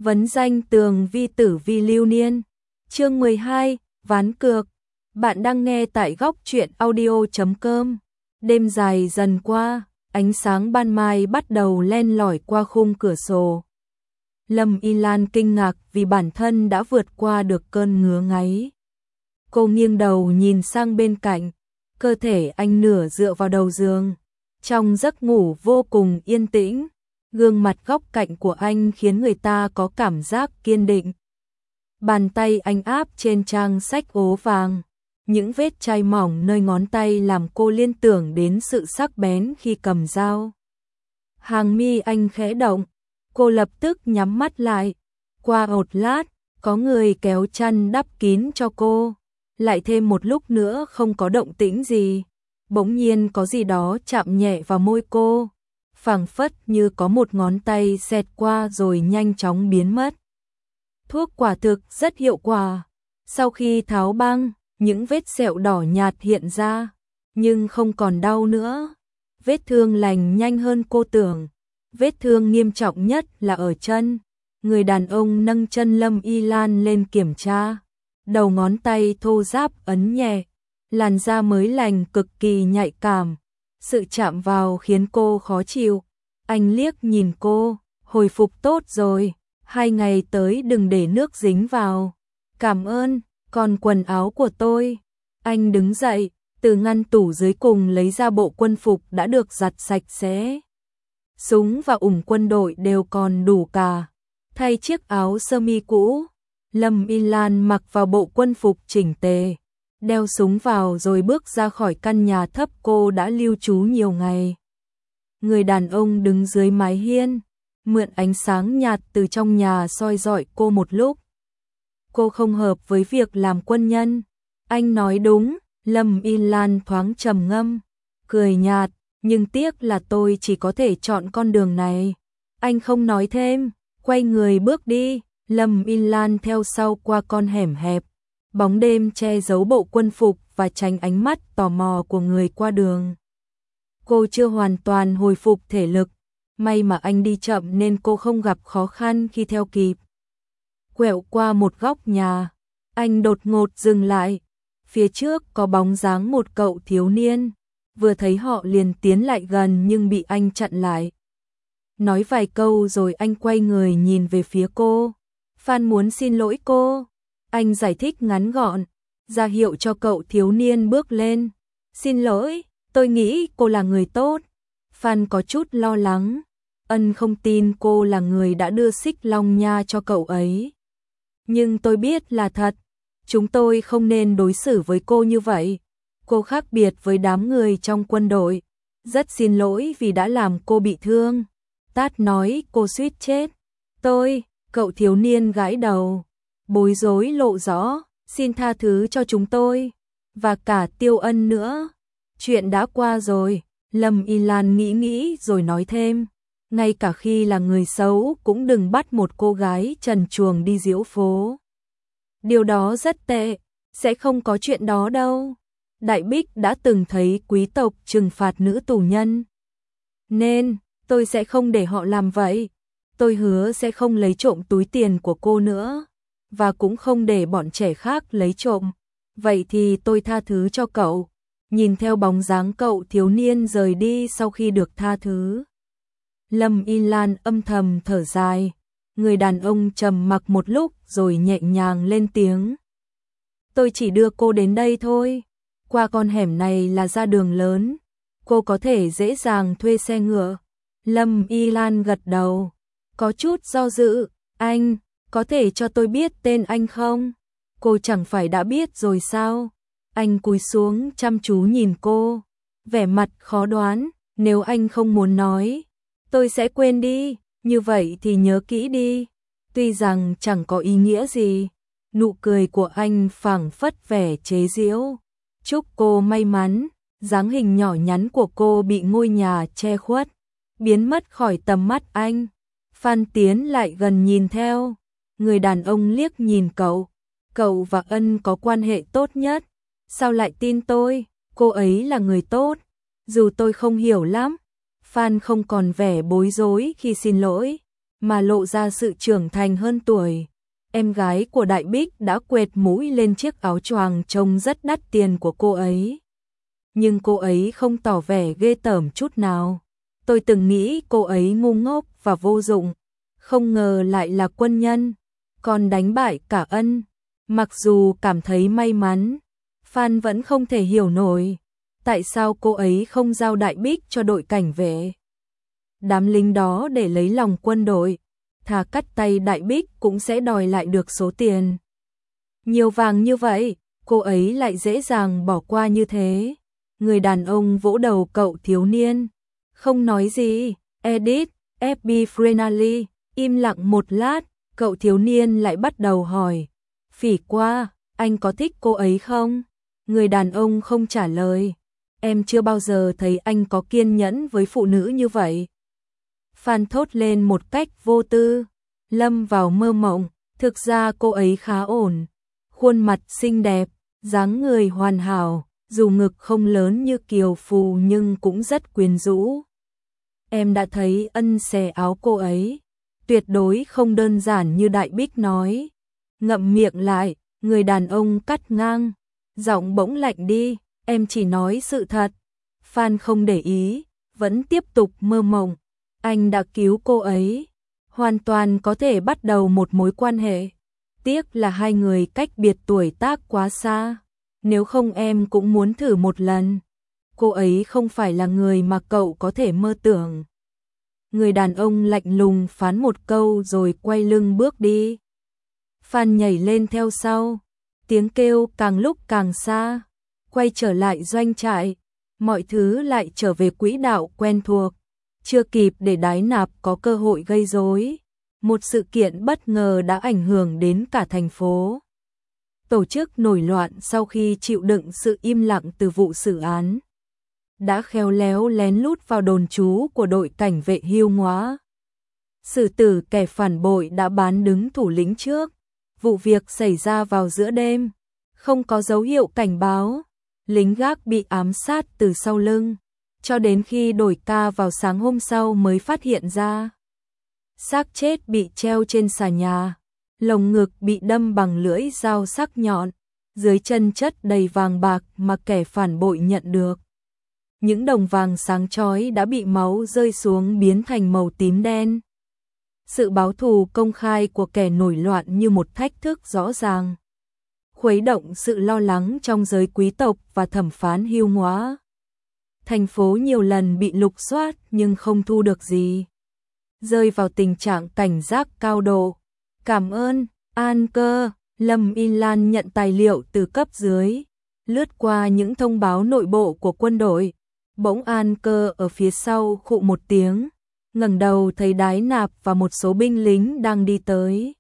Vấn danh tường vi tử vi lưu niên. Chương 12, ván cược. Bạn đang nghe tại góc truyện audio.com. Đêm dài dần qua, ánh sáng ban mai bắt đầu len lỏi qua khung cửa sổ. Lâm Y Lan kinh ngạc vì bản thân đã vượt qua được cơn ngứa ngáy. Cô nghiêng đầu nhìn sang bên cạnh, cơ thể anh nửa dựa vào đầu giường. Trong giấc ngủ vô cùng yên tĩnh, gương mặt góc cạnh của anh khiến người ta có cảm giác kiên định. Bàn tay anh áp trên trang sách ố vàng, những vết chai mỏng nơi ngón tay làm cô liên tưởng đến sự sắc bén khi cầm dao. Hàng mi anh khẽ động, cô lập tức nhắm mắt lại. Qua một lát, có người kéo chăn đắp kín cho cô. Lại thêm một lúc nữa không có động tĩnh gì. Bỗng nhiên có gì đó chạm nhẹ vào môi cô, phảng phất như có một ngón tay xẹt qua rồi nhanh chóng biến mất. Thuốc quả thực rất hiệu quả. Sau khi tháo băng, những vết sẹo đỏ nhạt hiện ra, nhưng không còn đau nữa. Vết thương lành nhanh hơn cô tưởng. Vết thương nghiêm trọng nhất là ở chân. Người đàn ông nâng chân Lâm Y Lan lên kiểm tra. Đầu ngón tay thô ráp ấn nhẹ. Làn da mới lành cực kỳ nhạy cảm. Sự chạm vào khiến cô khó chịu. Anh liếc nhìn cô, hồi phục tốt rồi. 2 ngày tới đừng để nước dính vào. Cảm ơn, còn quần áo của tôi. Anh đứng dậy, từ ngăn tủ dưới cùng lấy ra bộ quân phục đã được giặt sạch sẽ. Súng và ủng quân đội đều còn đủ cả. Thay chiếc áo sơ mi cũ, Lâm Y Lan mặc vào bộ quân phục chỉnh tề, đeo súng vào rồi bước ra khỏi căn nhà thấp cô đã lưu trú nhiều ngày. Người đàn ông đứng dưới mái hiên, mượn ánh sáng nhạt từ trong nhà soi rọi cô một lúc. Cô không hợp với việc làm quân nhân. Anh nói đúng. Lâm Y Lan thoáng trầm ngâm, cười nhạt, nhưng tiếc là tôi chỉ có thể chọn con đường này. Anh không nói thêm, quay người bước đi. Lâm Y Lan theo sau qua con hẻm hẹp, bóng đêm che giấu bộ quân phục và tránh ánh mắt tò mò của người qua đường. Cô chưa hoàn toàn hồi phục thể lực, may mà anh đi chậm nên cô không gặp khó khăn khi theo kịp. Quẹo qua một góc nhà, anh đột ngột dừng lại. Phía trước có bóng dáng một cậu thiếu niên, vừa thấy họ liền tiến lại gần nhưng bị anh chặn lại. Nói vài câu rồi anh quay người nhìn về phía cô. Phan muốn xin lỗi cô. Anh giải thích ngắn gọn, ra hiệu cho cậu thiếu niên bước lên. Xin lỗi, tôi nghĩ cô là người tốt. Phan có chút lo lắng. Ân không tin cô là người đã đưa xích long nha cho cậu ấy. Nhưng tôi biết là thật. Chúng tôi không nên đối xử với cô như vậy. Cô khác biệt với đám người trong quân đội. Rất xin lỗi vì đã làm cô bị thương. Tát nói cô suýt chết. Cậu thiếu niên gãi đầu, bối rối lộ rõ, xin tha thứ cho chúng tôi, và cả Tiêu Ân nữa. Chuyện đã qua rồi, Lâm Y Lan nghĩ rồi nói thêm, ngay cả khi là người xấu cũng đừng bắt một cô gái trần truồng đi diễu phố. Điều đó rất tệ, sẽ không có chuyện đó đâu. Đại Bích đã từng thấy quý tộc trừng phạt nữ tù nhân. Nên, tôi sẽ không để họ làm vậy. Tôi hứa sẽ không lấy trộm túi tiền của cô nữa, và cũng không để bọn trẻ khác lấy trộm. Vậy thì tôi tha thứ cho cậu. Nhìn theo bóng dáng cậu thiếu niên rời đi sau khi được tha thứ, Lâm Y Lan âm thầm thở dài. Người đàn ông trầm mặc một lúc rồi nhẹ nhàng lên tiếng. Tôi chỉ đưa cô đến đây thôi. Qua con hẻm này là ra đường lớn. Cô có thể dễ dàng thuê xe ngựa. Lâm Y Lan gật đầu. Có chút do dự. Anh, có thể cho tôi biết tên anh không? Cô chẳng phải đã biết rồi sao? Anh cúi xuống chăm chú nhìn cô. Vẻ mặt khó đoán. Nếu anh không muốn nói, tôi sẽ quên đi. Như vậy thì nhớ kỹ đi. Tuy rằng chẳng có ý nghĩa gì. Nụ cười của anh phảng phất vẻ chế giễu. Chúc cô may mắn. Dáng hình nhỏ nhắn của cô bị ngôi nhà che khuất, biến mất khỏi tầm mắt anh. Phan tiến lại gần nhìn theo. Người đàn ông liếc nhìn cậu. Cậu và Ân có quan hệ tốt nhất. Sao lại tin tôi? Cô ấy là người tốt. Dù tôi không hiểu lắm. Phan không còn vẻ bối rối khi xin lỗi. mà lộ ra sự trưởng thành hơn tuổi. Em gái của Đại Bích đã quệt mũi lên chiếc áo choàng trông rất đắt tiền của cô ấy. Nhưng cô ấy không tỏ vẻ ghê tởm chút nào. Tôi từng nghĩ cô ấy ngu ngốc và vô dụng, không ngờ lại là quân nhân, còn đánh bại cả Ân. Mặc dù cảm thấy may mắn, Phan vẫn không thể hiểu nổi tại sao cô ấy không giao Đại Bích cho đội cảnh vệ. Đám lính đó để lấy lòng quân đội, thà cắt tay Đại Bích cũng sẽ đòi lại được số tiền nhiều vàng như vậy, cô ấy lại dễ dàng bỏ qua như thế. Người đàn ông vỗ đầu cậu thiếu niên, không nói gì. Edit, FB Friendly, im lặng một lát, cậu thiếu niên lại bắt đầu hỏi, Phỉ Qua, anh có thích cô ấy không? Người đàn ông không trả lời, em chưa bao giờ thấy anh có kiên nhẫn với phụ nữ như vậy. Phan thốt lên một cách vô tư, lâm vào mơ mộng. Thực ra cô ấy khá ổn, khuôn mặt xinh đẹp, dáng người hoàn hảo, dù ngực không lớn như kiều phù nhưng cũng rất quyến rũ. Em đã thấy Ân xẻ áo cô ấy, tuyệt đối không đơn giản như Đại Bích nói. Ngậm miệng lại, người đàn ông cắt ngang, giọng bỗng lạnh đi, em chỉ nói sự thật. Phan không để ý, vẫn tiếp tục mơ mộng. Anh đã cứu cô ấy, hoàn toàn có thể bắt đầu một mối quan hệ. Tiếc là hai người cách biệt tuổi tác quá xa, nếu không em cũng muốn thử một lần. Cô ấy không phải là người mà cậu có thể mơ tưởng. Người đàn ông lạnh lùng phán một câu rồi quay lưng bước đi. Phan nhảy lên theo sau, tiếng kêu càng lúc càng xa, quay trở lại doanh trại, mọi thứ lại trở về quỹ đạo quen thuộc. Chưa kịp để Đái Nạp có cơ hội gây rối, một sự kiện bất ngờ đã ảnh hưởng đến cả thành phố. Tổ chức nổi loạn sau khi chịu đựng sự im lặng từ vụ xử án, đã khéo léo lén lút vào đồn trú của đội cảnh vệ Hưu Ngoá. Xử tử kẻ phản bội đã bán đứng thủ lĩnh trước. Vụ việc xảy ra vào giữa đêm, không có dấu hiệu cảnh báo, lính gác bị ám sát từ sau lưng, cho đến khi đổi ca vào sáng hôm sau mới phát hiện ra. Xác chết bị treo trên xà nhà, lồng ngực bị đâm bằng lưỡi dao sắc nhọn, dưới chân chất đầy vàng bạc mà kẻ phản bội nhận được. Những đồng vàng sáng chói đã bị máu rơi xuống biến thành màu tím đen. Sự báo thù công khai của kẻ nổi loạn như một thách thức rõ ràng, khuấy động sự lo lắng trong giới quý tộc và thẩm phán Hưu Ngoá. Thành phố nhiều lần bị lục soát nhưng không thu được gì, rơi vào tình trạng cảnh giác cao độ. Cảm ơn, An Cơ. Lâm Y Lan nhận tài liệu từ cấp dưới, lướt qua những thông báo nội bộ của quân đội. Bỗng An Cơ ở phía sau khụ một tiếng, ngẩng đầu thấy Đái Nạp và một số binh lính đang đi tới.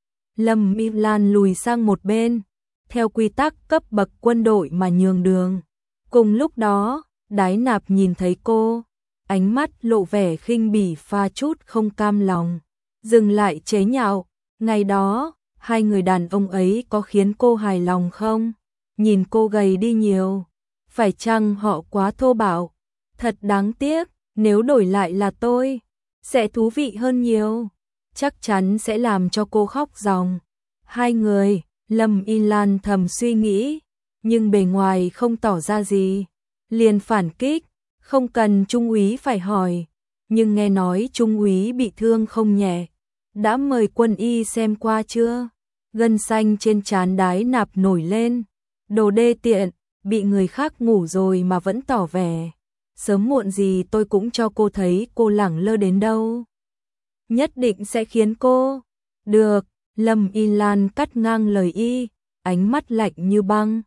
Lâm Y Lan lùi sang một bên, theo quy tắc cấp bậc quân đội mà nhường đường. Cùng lúc đó, Đái Nạp nhìn thấy cô, ánh mắt lộ vẻ khinh bỉ pha chút không cam lòng, dừng lại chế nhạo, ngày đó, hai người đàn ông ấy có khiến cô hài lòng không? Nhìn cô gầy đi nhiều, phải chăng họ quá thô bạo? Thật đáng tiếc, nếu đổi lại là tôi, sẽ thú vị hơn nhiều, chắc chắn sẽ làm cho cô khóc ròng. Hai người, Lâm Y Lan thầm suy nghĩ, nhưng bề ngoài không tỏ ra gì, liền phản kích, không cần trung úy phải hỏi, nhưng nghe nói trung úy bị thương không nhẹ, đã mời quân y xem qua chưa? Gân xanh trên trán Đái Nạp nổi lên, đồ đê tiện, bị người khác ngủ rồi mà vẫn tỏ vẻ. Sớm muộn gì tôi cũng cho cô thấy cô lẳng lơ đến đâu. Nhất định sẽ khiến cô. Được, Lâm Y Lan cắt ngang lời y, ánh mắt lạnh như băng.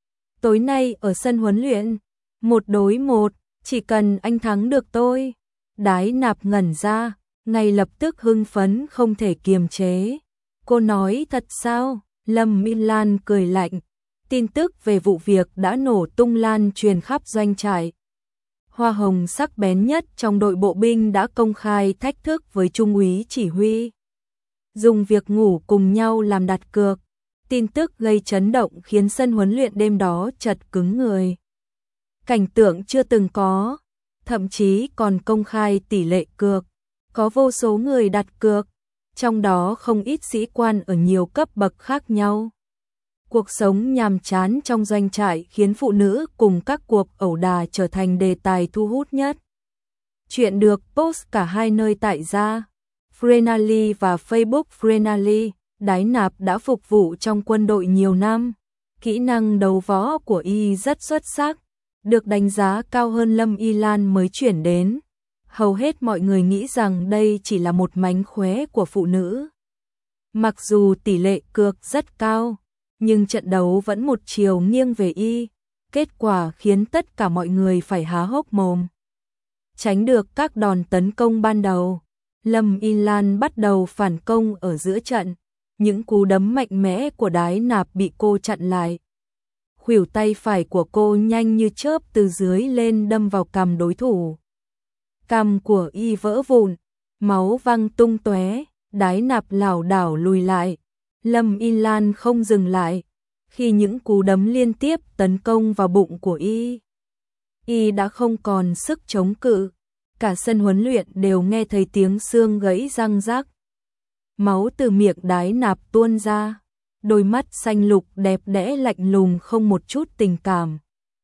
Tối nay ở sân huấn luyện, 1 đối 1, chỉ cần anh thắng được tôi. Đái Nạp ngẩn ra, ngay lập tức hưng phấn không thể kiềm chế. Cô nói thật sao? Lâm Y Lan cười lạnh. Tin tức về vụ việc đã nổ tung lan truyền khắp doanh trại. Hoa hồng sắc bén nhất trong đội bộ binh đã công khai thách thức với trung úy chỉ huy, dùng việc ngủ cùng nhau làm đặt cược. Tin tức gây chấn động khiến sân huấn luyện đêm đó chật cứng người. Cảnh tượng chưa từng có, thậm chí còn công khai tỷ lệ cược. có vô số người đặt cược, trong đó không ít sĩ quan ở nhiều cấp bậc khác nhau. Cuộc sống nhàm chán trong doanh trại khiến phụ nữ cùng các cuộc ẩu đả trở thành đề tài thu hút nhất. Chuyện được post cả hai nơi tại gia Frenally và Facebook Frenally. Đái Nạp đã phục vụ trong quân đội nhiều năm. Kỹ năng đấu võ của y rất xuất sắc, được đánh giá cao hơn Lâm Y Lan mới chuyển đến. Hầu hết mọi người nghĩ rằng đây chỉ là một mánh khóe của phụ nữ. Mặc dù tỷ lệ cược rất cao, nhưng trận đấu vẫn một chiều nghiêng về y. Kết quả khiến tất cả mọi người phải há hốc mồm. Tránh được các đòn tấn công ban đầu, Lâm Y Lan bắt đầu phản công ở giữa trận. Những cú đấm mạnh mẽ của Đái Nạp bị cô chặn lại. Khuỷu tay phải của cô nhanh như chớp từ dưới lên đâm vào cằm đối thủ. Cằm của y vỡ vụn, máu văng tung tóe, Đái Nạp lảo đảo lùi lại. Lâm Y Lan không dừng lại. Khi những cú đấm liên tiếp tấn công vào bụng của y đã không còn sức chống cự. Cả sân huấn luyện đều nghe thấy tiếng xương gãy răng rắc. Máu từ miệng Đái Nạp tuôn ra, đôi mắt xanh lục đẹp đẽ lạnh lùng không một chút tình cảm.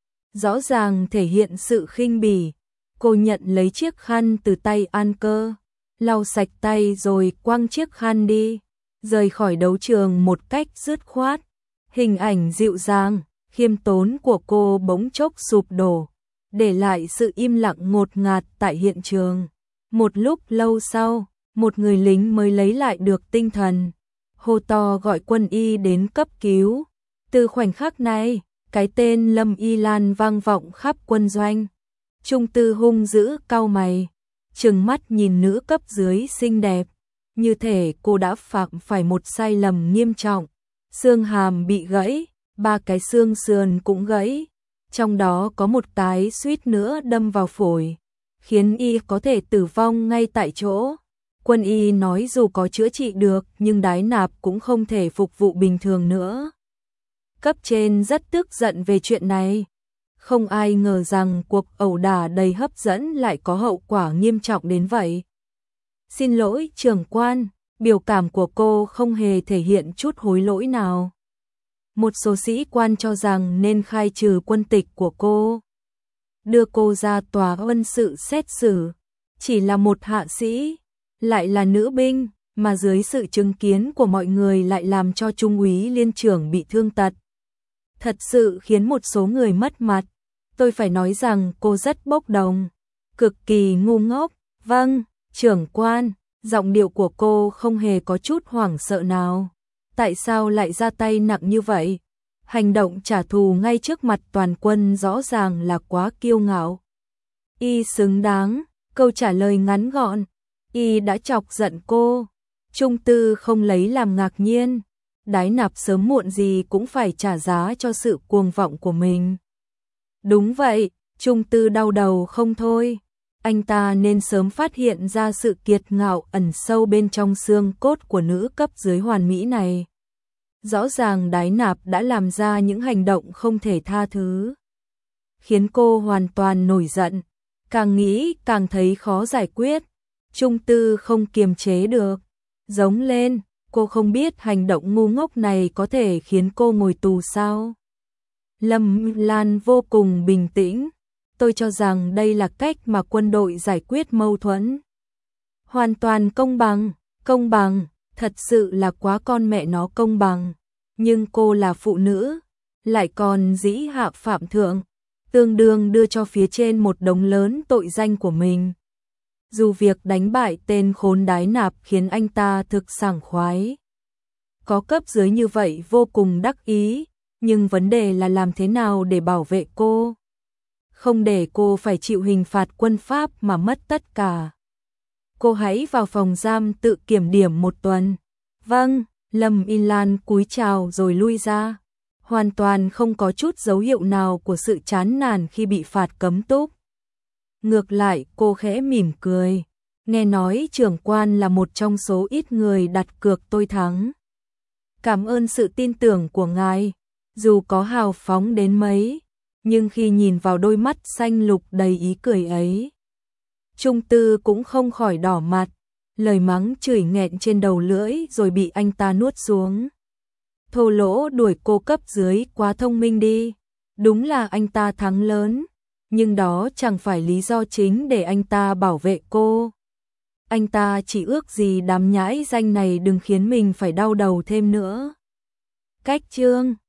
Rõ ràng thể hiện sự khinh bỉ. Cô nhận lấy chiếc khăn từ tay An Cơ, lau sạch tay rồi quăng chiếc khăn đi, rời khỏi đấu trường một cách dứt khoát. Hình ảnh dịu dàng, khiêm tốn của cô bỗng chốc sụp đổ, để lại sự im lặng ngột ngạt tại hiện trường. Một lúc lâu sau, một người lính mới lấy lại được tinh thần, hô to gọi quân y đến cấp cứu. Từ khoảnh khắc này, cái tên Lâm Y Lan vang vọng khắp quân doanh. Trung Tư hung dữ cau mày, trừng mắt nhìn nữ cấp dưới xinh đẹp, như thể cô đã phạm phải một sai lầm nghiêm trọng. Xương hàm bị gãy, 3 cái xương sườn cũng gãy, trong đó có một cái suýt nữa đâm vào phổi, khiến y có thể tử vong ngay tại chỗ. Quân y nói dù có chữa trị được nhưng Đái Nạp cũng không thể phục vụ bình thường nữa. Cấp trên rất tức giận về chuyện này. Không ai ngờ rằng cuộc ẩu đả đầy hấp dẫn lại có hậu quả nghiêm trọng đến vậy. Xin lỗi trưởng quan, biểu cảm của cô không hề thể hiện chút hối lỗi nào. Một số sĩ quan cho rằng nên khai trừ quân tịch của cô, đưa cô ra tòa quân sự xét xử. Chỉ là một hạ sĩ, lại là nữ binh, mà dưới sự chứng kiến của mọi người lại làm cho trung úy liên trưởng bị thương tật. Thật sự khiến một số người mất mặt. Tôi phải nói rằng cô rất bốc đồng, cực kỳ ngu ngốc. Vâng, trưởng quan, giọng điệu của cô không hề có chút hoảng sợ nào. Tại sao lại ra tay nặng như vậy? Hành động trả thù ngay trước mặt toàn quân rõ ràng là quá kiêu ngạo. Y xứng đáng, câu trả lời ngắn gọn. Y đã chọc giận cô. Trung Tư không lấy làm ngạc nhiên. Đái Nạp sớm muộn gì cũng phải trả giá cho sự cuồng vọng của mình. Đúng vậy, Trung Tư đau đầu không thôi. Anh ta nên sớm phát hiện ra sự kiệt ngạo ẩn sâu bên trong xương cốt của nữ cấp dưới hoàn mỹ này. Rõ ràng Đái Nạp đã làm ra những hành động không thể tha thứ, khiến cô hoàn toàn nổi giận. Càng nghĩ càng thấy khó giải quyết. Trung Tư không kiềm chế được, giống lên. Cô không biết hành động ngu ngốc này có thể khiến cô ngồi tù sao? Lâm Lan vô cùng bình tĩnh. Tôi cho rằng đây là cách mà quân đội giải quyết mâu thuẫn. Hoàn toàn công bằng, thật sự là quá con mẹ nó công bằng. Nhưng cô là phụ nữ, lại còn dĩ hạ phạm thượng, tương đương đưa cho phía trên một đống lớn tội danh của mình. Dù việc đánh bại tên khốn Đái Nạp khiến anh ta thực sảng khoái, có cấp dưới như vậy vô cùng đắc ý, nhưng vấn đề là làm thế nào để bảo vệ cô, không để cô phải chịu hình phạt quân Pháp mà mất tất cả. Cô hãy vào phòng giam tự kiểm điểm một tuần. Vâng, Lâm Y Lan cúi chào rồi lui ra, hoàn toàn không có chút dấu hiệu nào của sự chán nản khi bị phạt cấm túc. Ngược lại, cô khẽ mỉm cười. Nghe nói trưởng quan là một trong số ít người đặt cược tôi thắng. Cảm ơn sự tin tưởng của ngài. Dù có hào phóng đến mấy, nhưng khi nhìn vào đôi mắt xanh lục đầy ý cười ấy, Trung Tư cũng không khỏi đỏ mặt. lời mắng chửi nghẹn trên đầu lưỡi rồi bị anh ta nuốt xuống. Thô lỗ đuổi cô cấp dưới quá thông minh đi. Đúng là anh ta thắng lớn, nhưng đó chẳng phải lý do chính để anh ta bảo vệ cô. Anh ta chỉ ước gì đám nhãi danh này đừng khiến mình phải đau đầu thêm nữa. Cách chương